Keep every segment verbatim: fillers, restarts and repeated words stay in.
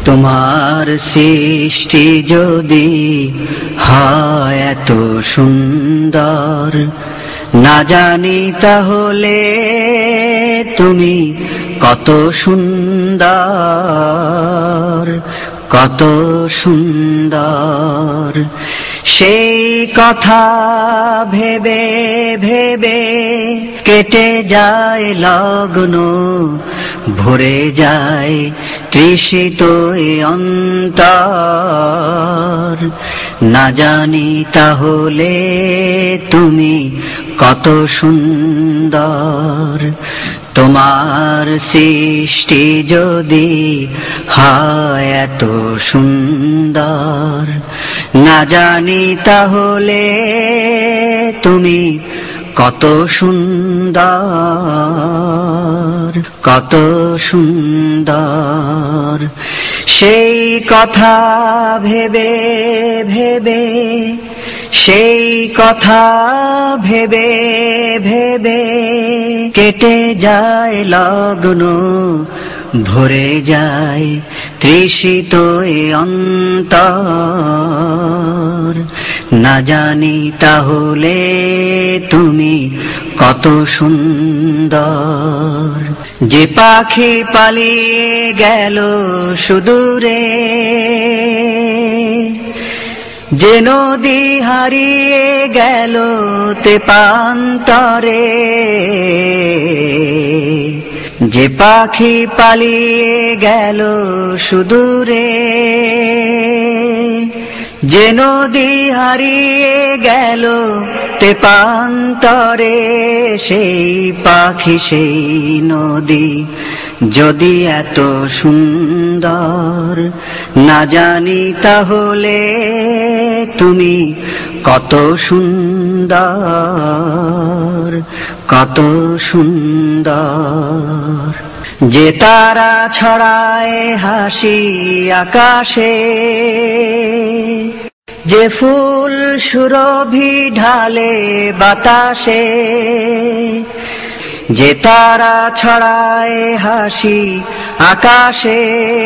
তোমার সৃষ্টি যদি হয় এত সুন্দর, না জানি তাহলে তুমি কত সুন্দর, কত সুন্দর। সেই কথা ভেবে ভেবে কেটে যায় লগ্ন, ভরে যায় তৃষিত এ অন্তর। না জানি তাহলে তুমি কত সুন্দর। তোমার সৃষ্টি যদি হয় এত সুন্দর, না জানি তাহলে তুমি কত সুন্দর, কত সুন্দর। সেই কথা ভেবে ভেবে সেই কথা ভেবে ভেবে কেটে যায় লগ্ন, ভরে যায় তৃষিত এ অন্তর। না জানি তাহলে তুমি কত সুন্দর। যে পাখি পালিয়ে গেল সুদূরে, যে নদী হারিয়ে গেল তেপান্তরে, যে পাখি পালিয়ে গেল সুদূরে, যে নদী হারিয়ে গেল তেপান্তরে, সেই পাখি সেই নদী যদি এত সুন্দর, না জানি তাহলে তুমি কত সুন্দর, কত সুন্দর। যে তারা ছড়ায় হাসি আকাশে, যে ফুল সুরভি ঢালে বাতাসে, যে তারা ছড়ায় হাসি আকাশে,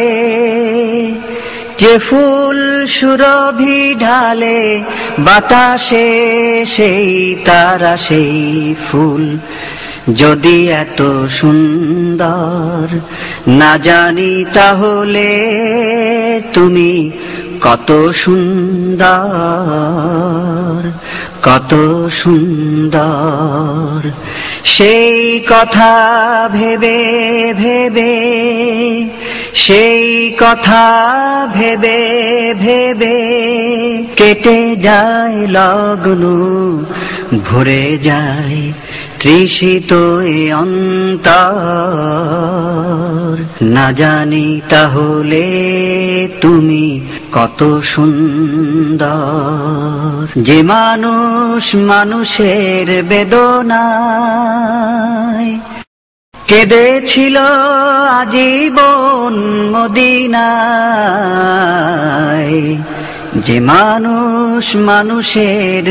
যে ফুল সুরভি ঢালে বাতাসে, সেই তারা সেই ফুল যদি এত সুন্দর, না জানি তাহলে তুমি কত সুন্দর, কত সুন্দর। সেই কথা ভেবে ভেবে সেই কথা ভেবে ভেবে কেটে যায় লগ্ন, ভরে যায় তৃষিত এ অন্তর। না জানি তাহলে তুমি কত সুন্দর। যে মানুষ মানুষের বেদনায় কেঁদেছিল আজীবন মদিনায়, যে মানুষ মানুষের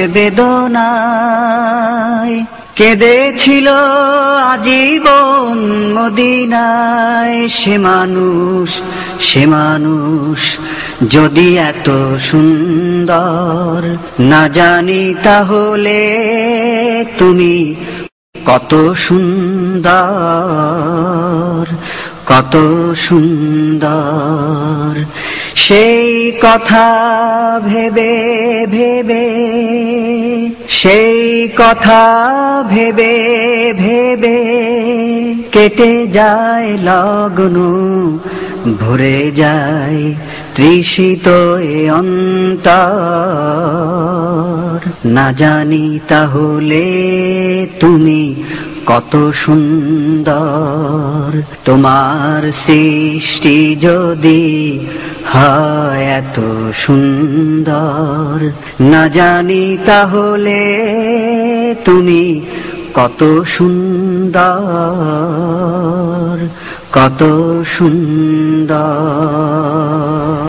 বেদনায় কেঁদেছিল আজীবন মদিনায়, সে মানুষ সে মানুষ যদি এত সুন্দর, না জানি তাহলে তুমি কত সুন্দর, কত সুন্দর। সেই কথা ভেবে ভেবে সেই কথা ভেবে ভেবে কেটে যায় লগ্ন, ভরে যায় তৃষিত এ অন্তর। না জানি তাহলে তুমি কত সুন্দর। তোমার সৃষ্টি যদি হয় এত সুন্দর, না জানি তাহলে তুমি কত সুন্দর, কত সুন্দর।